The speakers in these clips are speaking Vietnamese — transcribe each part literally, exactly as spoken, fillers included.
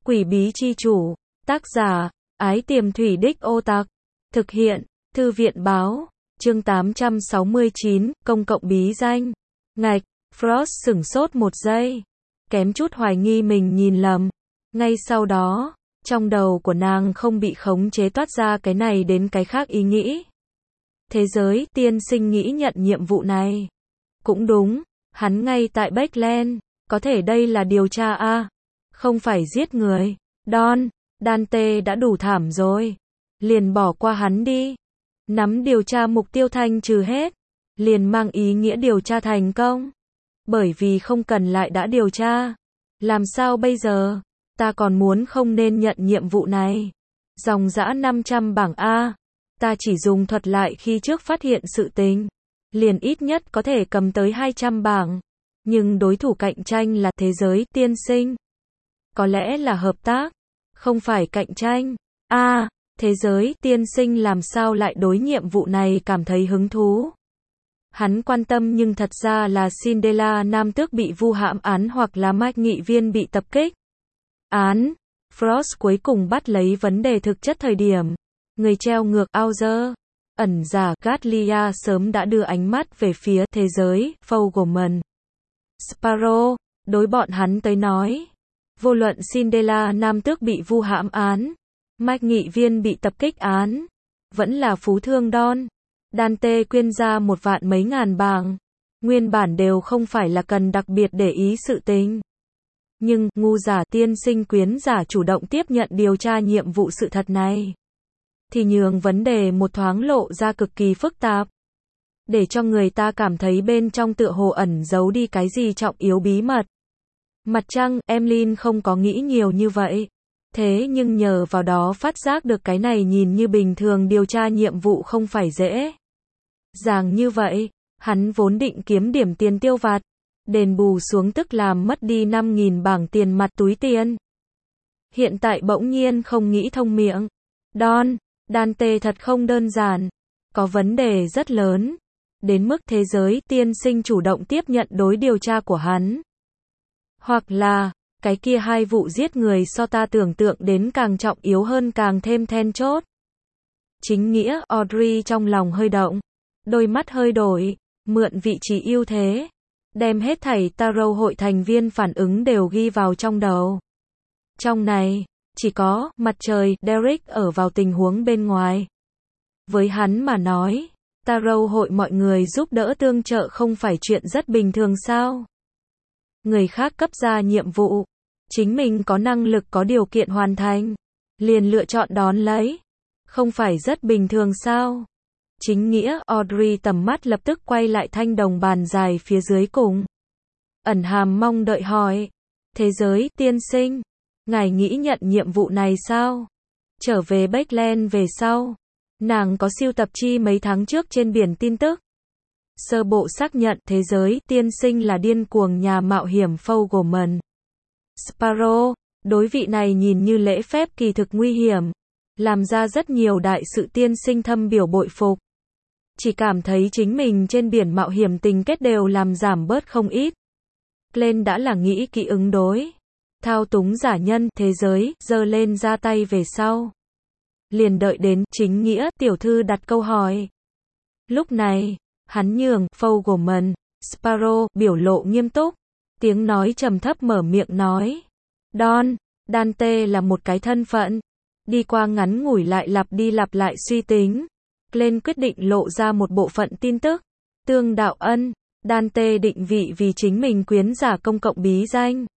Quỷ bí chi chủ, tác giả, Ái Tiềm Thủy Đích Ô Tặc, thực hiện, Thư viện báo, chương tám trăm sáu mươi chín, công cộng bí danh. Ngạch, Frost sửng sốt một giây, kém chút hoài nghi mình nhìn lầm. Ngay sau đó, trong đầu của nàng không bị khống chế toát ra cái này đến cái khác ý nghĩ. Thế giới tiên sinh nghĩ nhận nhiệm vụ này. Cũng đúng, hắn ngay tại Backland, có thể đây là điều tra a, không phải giết người. Don, Dante đã đủ thảm rồi, liền bỏ qua hắn đi. Nắm điều tra mục tiêu thanh trừ hết, liền mang ý nghĩa điều tra thành công. Bởi vì không cần lại đã điều tra. Làm sao bây giờ? Ta còn muốn không nên nhận nhiệm vụ này. Dòng dã năm trăm bảng A. Ta chỉ dùng thuật lại khi trước phát hiện sự tình. Liền ít nhất có thể cầm tới hai trăm bảng. Nhưng đối thủ cạnh tranh là thế giới tiên sinh. Có lẽ là hợp tác, không phải cạnh tranh. A, à, thế giới tiên sinh làm sao lại đối nhiệm vụ này cảm thấy hứng thú? Hắn quan tâm nhưng thật ra là Cinderella nam tước bị vu hãm án hoặc là Mike nghị viên bị tập kích. Án, Frost cuối cùng bắt lấy vấn đề thực chất thời điểm. Người treo ngược Auger, ẩn giả Gatlia sớm đã đưa ánh mắt về phía thế giới Fogelman. Sparrow, đối bọn hắn tới nói. Vô luận Cinderella nam tước bị vu hãm án, Mike nghị viên bị tập kích án, vẫn là phú thương Don, Dante quyên ra một vạn mấy ngàn bảng, nguyên bản đều không phải là cần đặc biệt để ý sự tình. Nhưng, ngu giả tiên sinh quyến giả chủ động tiếp nhận điều tra nhiệm vụ sự thật này, thì nhường vấn đề một thoáng lộ ra cực kỳ phức tạp. Để cho người ta cảm thấy bên trong tựa hồ ẩn giấu đi cái gì trọng yếu bí mật. Mặt trăng, Emlyn không có nghĩ nhiều như vậy. Thế nhưng nhờ vào đó phát giác được cái này nhìn như bình thường điều tra nhiệm vụ không phải dễ dàng như vậy. Hắn vốn định kiếm điểm tiền tiêu vặt, đền bù xuống tức làm mất đi năm nghìn bảng tiền mặt túi tiền. Hiện tại bỗng nhiên không nghĩ thông miệng. Don, Dante thật không đơn giản. Có vấn đề rất lớn. Đến mức thế giới tiên sinh chủ động tiếp nhận đối điều tra của hắn. Hoặc là, cái kia hai vụ giết người so ta tưởng tượng đến càng trọng yếu hơn càng thêm then chốt. Chính nghĩa, Audrey trong lòng hơi động. Đôi mắt hơi đổi, mượn vị trí ưu thế. Đem hết thảy Tarot hội thành viên phản ứng đều ghi vào trong đầu. Trong này, chỉ có, mặt trời, Derek ở vào tình huống bên ngoài. Với hắn mà nói, Tarot hội mọi người giúp đỡ tương trợ không phải chuyện rất bình thường sao? Người khác cấp ra nhiệm vụ, chính mình có năng lực có điều kiện hoàn thành, liền lựa chọn đón lấy, không phải rất bình thường sao? Chính nghĩa, Audrey tầm mắt lập tức quay lại thanh đồng bàn dài phía dưới cùng. Ẩn hàm mong đợi hỏi, thế giới tiên sinh, ngài nghĩ nhận nhiệm vụ này sao? Trở về Backland về sau, nàng có siêu tập chi mấy tháng trước trên biển tin tức. Sơ bộ xác nhận thế giới tiên sinh là điên cuồng nhà mạo hiểm Fogelman. Sparrow, đối vị này nhìn như lễ phép kỳ thực nguy hiểm, làm ra rất nhiều đại sự tiên sinh thâm biểu bội phục. Chỉ cảm thấy chính mình trên biển mạo hiểm tình kết đều làm giảm bớt không ít. Glenn đã là nghĩ kỹ ứng đối. Thao túng giả nhân thế giới, giơ lên ra tay về sau. Liền đợi đến chính nghĩa tiểu thư đặt câu hỏi. Lúc này, hắn nhường Fogelman, Sparrow biểu lộ nghiêm túc, tiếng nói trầm thấp mở miệng nói. Don, Dante là một cái thân phận. Đi qua ngắn ngủi lại lặp đi lặp lại suy tính. Glenn quyết định lộ ra một bộ phận tin tức. Tương đạo ân, Dante định vị vì chính mình quyến giả công cộng bí danh.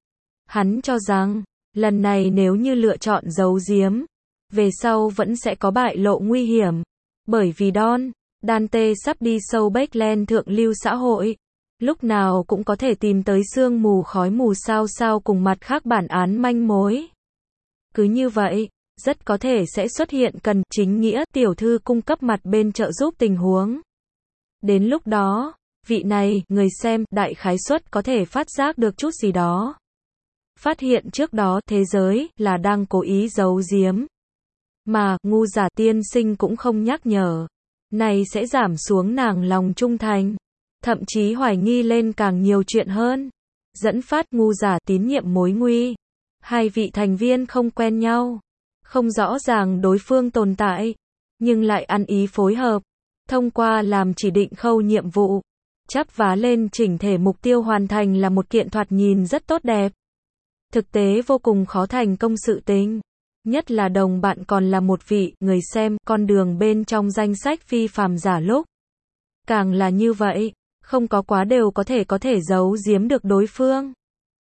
Hắn cho rằng, lần này nếu như lựa chọn giấu giếm, về sau vẫn sẽ có bại lộ nguy hiểm. Bởi vì Don, Dante sắp đi sâu Backland thượng lưu xã hội. Lúc nào cũng có thể tìm tới sương mù khói mù sao sao cùng mặt khác bản án manh mối. Cứ như vậy, rất có thể sẽ xuất hiện cần chính nghĩa tiểu thư cung cấp mặt bên trợ giúp tình huống. Đến lúc đó, vị này, người xem, đại khái suất có thể phát giác được chút gì đó. Phát hiện trước đó thế giới là đang cố ý giấu giếm. Mà, ngu giả tiên sinh cũng không nhắc nhở. Này sẽ giảm xuống nàng lòng trung thành. Thậm chí hoài nghi lên càng nhiều chuyện hơn. Dẫn phát ngu giả tín nhiệm mối nguy. Hai vị thành viên không quen nhau, không rõ ràng đối phương tồn tại, nhưng lại ăn ý phối hợp, thông qua làm chỉ định khâu nhiệm vụ, chắp vá lên chỉnh thể mục tiêu hoàn thành là một kiện thoạt nhìn rất tốt đẹp. Thực tế vô cùng khó thành công sự tình. Nhất là đồng bạn còn là một vị người xem con đường bên trong danh sách phi phàm giả lúc. Càng là như vậy, không có quá đều có thể có thể giấu giếm được đối phương.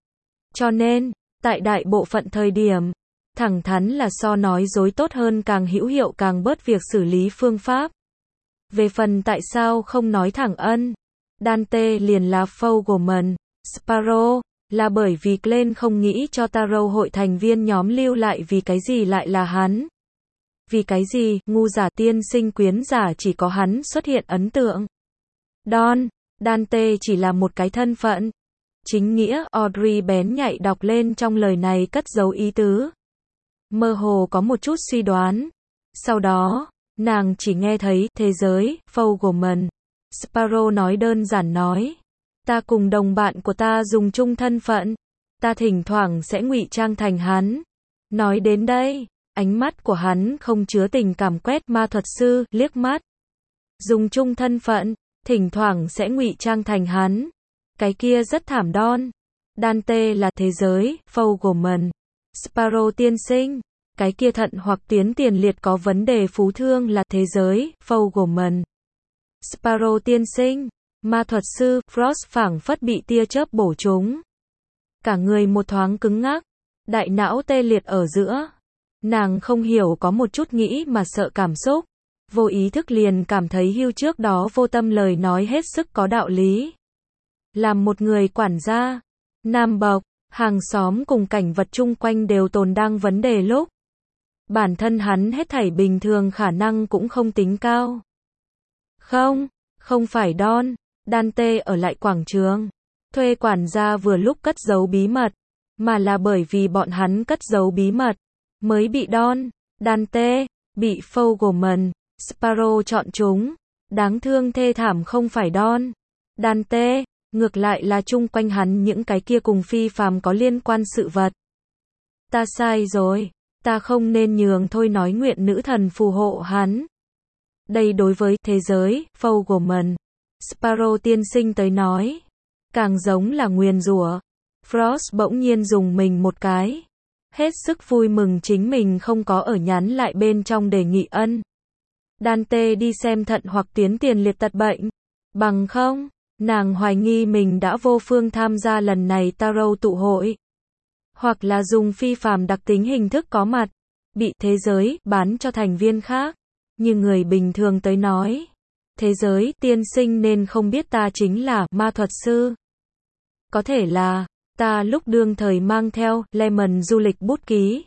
Cho nên, tại đại bộ phận thời điểm, thẳng thắn là so nói dối tốt hơn, càng hữu hiệu càng bớt việc xử lý phương pháp. Về phần tại sao không nói thẳng ân, Dante liền là Fogelman, Sparrow, là bởi vì Glenn không nghĩ cho Tarot hội thành viên nhóm lưu lại vì cái gì lại là hắn. Vì cái gì, ngu giả tiên sinh quyến giả chỉ có hắn xuất hiện ấn tượng. Don, Dante chỉ là một cái thân phận. Chính nghĩa, Audrey bén nhạy đọc lên trong lời này cất giấu ý tứ. Mơ hồ có một chút suy đoán. Sau đó, nàng chỉ nghe thấy, thế giới, Fogelman. Sparrow nói đơn giản nói. Ta cùng đồng bạn của ta dùng chung thân phận. Ta thỉnh thoảng sẽ ngụy trang thành hắn. Nói đến đây, ánh mắt của hắn không chứa tình cảm quét ma thuật sư, liếc mắt. Dùng chung thân phận, thỉnh thoảng sẽ ngụy trang thành hắn. Cái kia rất thảm Don. Dante là thế giới, Fogelman. Sparrow tiên sinh. Cái kia thận hoặc tuyến tiền liệt có vấn đề phú thương là thế giới, Fogelman. Sparrow tiên sinh. Ma thuật sư, Frost phảng phất bị tia chớp bổ trúng. Cả người một thoáng cứng ngắc. Đại não tê liệt ở giữa. Nàng không hiểu có một chút nghĩ mà sợ cảm xúc. Vô ý thức liền cảm thấy Hugh trước đó vô tâm lời nói hết sức có đạo lý. Làm một người quản gia, nam bộc, hàng xóm cùng cảnh vật chung quanh đều tồn đang vấn đề lúc. Bản thân hắn hết thảy bình thường khả năng cũng không tính cao. Không, không phải Don, Dante ở lại quảng trường. Thuê quản gia vừa lúc cất giấu bí mật, mà là bởi vì bọn hắn cất giấu bí mật, mới bị Don, Dante, bị Fogelman, Sparrow chọn chúng. Đáng thương thê thảm không phải Don, Dante, ngược lại là chung quanh hắn những cái kia cùng phi phàm có liên quan sự vật. Ta sai rồi, ta không nên nhường thôi nói nguyện nữ thần phù hộ hắn. Đây đối với thế giới, Fogelman, Sparrow tiên sinh tới nói, càng giống là nguyền rủa. Frost bỗng nhiên dùng mình một cái. Hết sức vui mừng chính mình không có ở nhắn lại bên trong đề nghị ân. Dante đi xem thận hoặc tuyến tiền liệt tật bệnh. Bằng không, nàng hoài nghi mình đã vô phương tham gia lần này Tarot tụ hội. Hoặc là dùng phi phàm đặc tính hình thức có mặt, bị thế giới bán cho thành viên khác. Như người bình thường tới nói, thế giới tiên sinh nên không biết ta chính là ma thuật sư. Có thể là, ta lúc đương thời mang theo Lemon du lịch bút ký.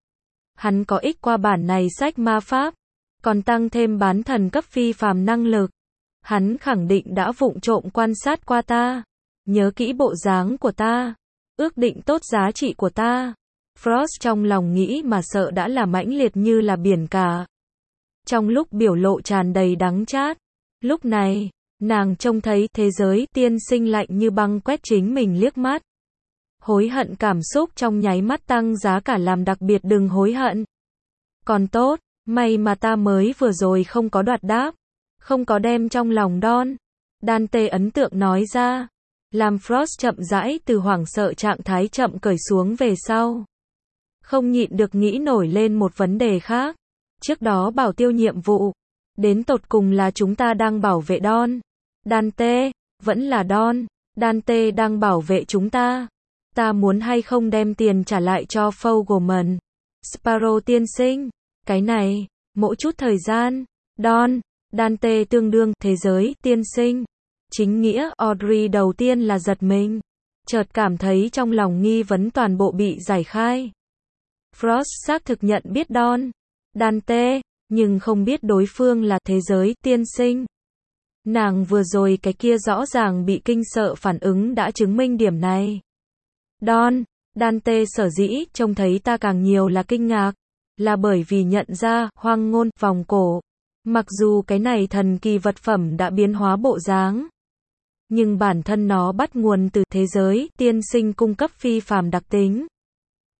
Hắn có ích qua bản này sách ma pháp, còn tăng thêm bán thần cấp phi phàm năng lực. Hắn khẳng định đã vụng trộm quan sát qua ta, nhớ kỹ bộ dáng của ta, ước định tốt giá trị của ta. Frost trong lòng nghĩ mà sợ đã là mãnh liệt như là biển cả. Trong lúc biểu lộ tràn đầy đắng chát, lúc này, nàng trông thấy thế giới tiên sinh lạnh như băng quét chính mình liếc mắt. Hối hận cảm xúc trong nháy mắt tăng giá cả làm đặc biệt đừng hối hận. Còn tốt, may mà ta mới vừa rồi không có đoạt đáp, không có đem trong lòng Don, Dante ấn tượng nói ra, làm Frost chậm rãi từ hoảng sợ trạng thái chậm cởi xuống về sau. Không nhịn được nghĩ nổi lên một vấn đề khác. Trước đó bảo tiêu nhiệm vụ, đến tột cùng là chúng ta đang bảo vệ Don, Dante, vẫn là Don, Dante đang bảo vệ chúng ta. Ta muốn hay không đem tiền trả lại cho Fogelman, Sparrow tiên sinh. Cái này, mỗi chút thời gian, Don, Dante tương đương thế giới tiên sinh. Chính nghĩa, Audrey đầu tiên là giật mình, chợt cảm thấy trong lòng nghi vấn toàn bộ bị giải khai. Frost xác thực nhận biết Don, Dante, nhưng không biết đối phương là thế giới tiên sinh. Nàng vừa rồi cái kia rõ ràng bị kinh sợ phản ứng đã chứng minh điểm này. Don, Dante sở dĩ trông thấy ta càng nhiều là kinh ngạc, là bởi vì nhận ra hoang ngôn vòng cổ. Mặc dù cái này thần kỳ vật phẩm đã biến hóa bộ dáng, nhưng bản thân nó bắt nguồn từ thế giới tiên sinh cung cấp phi phàm đặc tính.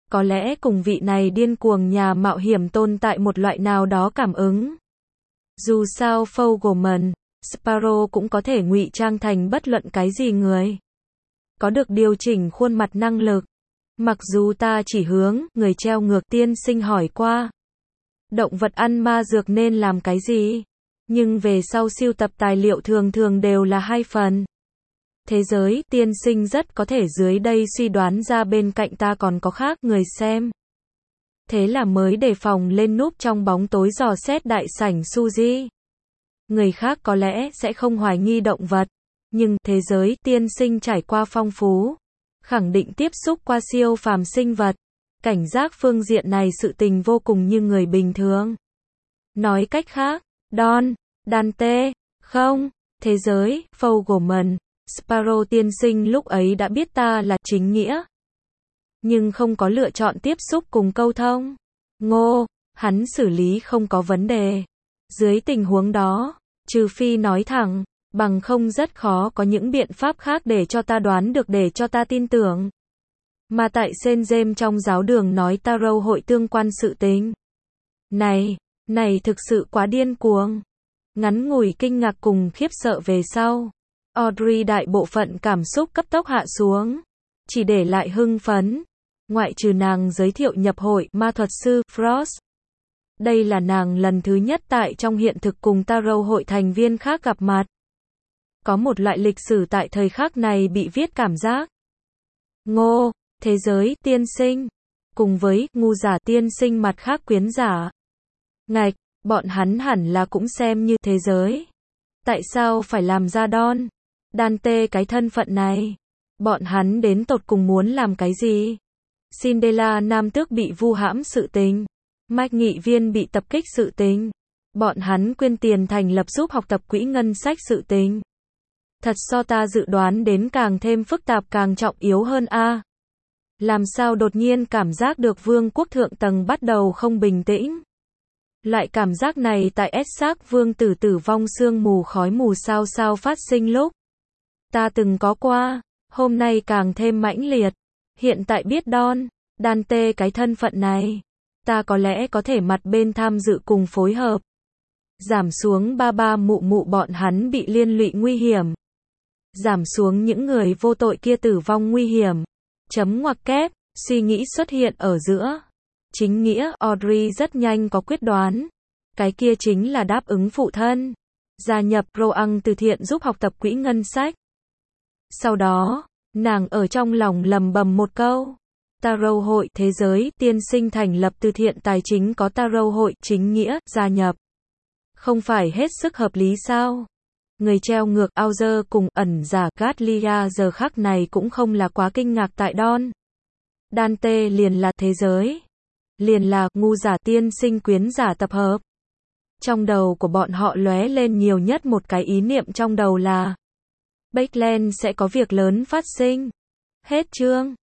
Có lẽ cùng vị này điên cuồng nhà mạo hiểm tồn tại một loại nào đó cảm ứng. Dù sao Fogelman, Sparrow cũng có thể ngụy trang thành bất luận cái gì người. Có được điều chỉnh khuôn mặt năng lực. Mặc dù ta chỉ hướng, người treo ngược tiên sinh hỏi qua. Động vật ăn ma dược nên làm cái gì? Nhưng về sau sưu tập tài liệu thường thường đều là hai phần. Thế giới, tiên sinh rất có thể dưới đây suy đoán ra bên cạnh ta còn có khác người xem. Thế là mới đề phòng lên núp trong bóng tối dò xét đại sảnh Suzy. Người khác có lẽ sẽ không hoài nghi động vật. Nhưng, thế giới, tiên sinh trải qua phong phú. Khẳng định tiếp xúc qua siêu phàm sinh vật. Cảnh giác phương diện này sự tình vô cùng như người bình thường. Nói cách khác, Don, Dante, không, thế giới, Fogelman, Sparrow tiên sinh lúc ấy đã biết ta là chính nghĩa. Nhưng không có lựa chọn tiếp xúc cùng câu thông. Ngô, hắn xử lý không có vấn đề. Dưới tình huống đó, trừ phi nói thẳng, bằng không rất khó có những biện pháp khác để cho ta đoán được để cho ta tin tưởng. Mà tại Saint James trong giáo đường nói Tarot hội tương quan sự tình. Này, này thực sự quá điên cuồng. Ngắn ngủi kinh ngạc cùng khiếp sợ về sau. Audrey đại bộ phận cảm xúc cấp tốc hạ xuống. Chỉ để lại hưng phấn. Ngoại trừ nàng giới thiệu nhập hội ma thuật sư Frost. Đây là nàng lần thứ nhất tại trong hiện thực cùng Tarot hội thành viên khác gặp mặt. Có một loại lịch sử tại thời khắc này bị viết cảm giác. Ngô, thế giới, tiên sinh. Cùng với, ngu giả tiên sinh mặt khác quyến giả. Ngạch, bọn hắn hẳn là cũng xem như thế giới. Tại sao phải làm ra Don, Dante cái thân phận này? Bọn hắn đến tột cùng muốn làm cái gì? Cinderella nam tước bị vu hãm sự tình. Mike nghị viên bị tập kích sự tình. Bọn hắn quyên tiền thành lập giúp học tập quỹ ngân sách sự tình. Thật so ta dự đoán đến càng thêm phức tạp càng trọng yếu hơn a. Làm sao đột nhiên cảm giác được vương quốc thượng tầng bắt đầu không bình tĩnh. Loại cảm giác này tại Essex vương tử tử vong sương mù khói mù sao sao phát sinh lúc. Ta từng có qua, hôm nay càng thêm mãnh liệt. Hiện tại biết Don, Dante cái thân phận này. Ta có lẽ có thể mặt bên tham dự cùng phối hợp. Giảm xuống ba ba mụ mụ bọn hắn bị liên lụy nguy hiểm. Giảm xuống những người vô tội kia tử vong nguy hiểm. Chấm ngoặc kép, suy nghĩ xuất hiện ở giữa. Chính nghĩa, Audrey rất nhanh có quyết đoán. Cái kia chính là đáp ứng phụ thân. Gia nhập Roang từ thiện giúp học tập quỹ ngân sách. Sau đó, nàng ở trong lòng lầm bầm một câu. Tarot hội thế giới, tiên sinh thành lập từ thiện tài chính có Tarot hội chính nghĩa, gia nhập. Không phải hết sức hợp lý sao? Người treo ngược Auger cùng ẩn giả Gatlia giờ khắc này cũng không là quá kinh ngạc tại Don. Dante liền là thế giới. Liền là ngu giả tiên sinh quyến giả tập hợp. Trong đầu của bọn họ lóe lên nhiều nhất một cái ý niệm trong đầu là Bakeland sẽ có việc lớn phát sinh. Hết chương.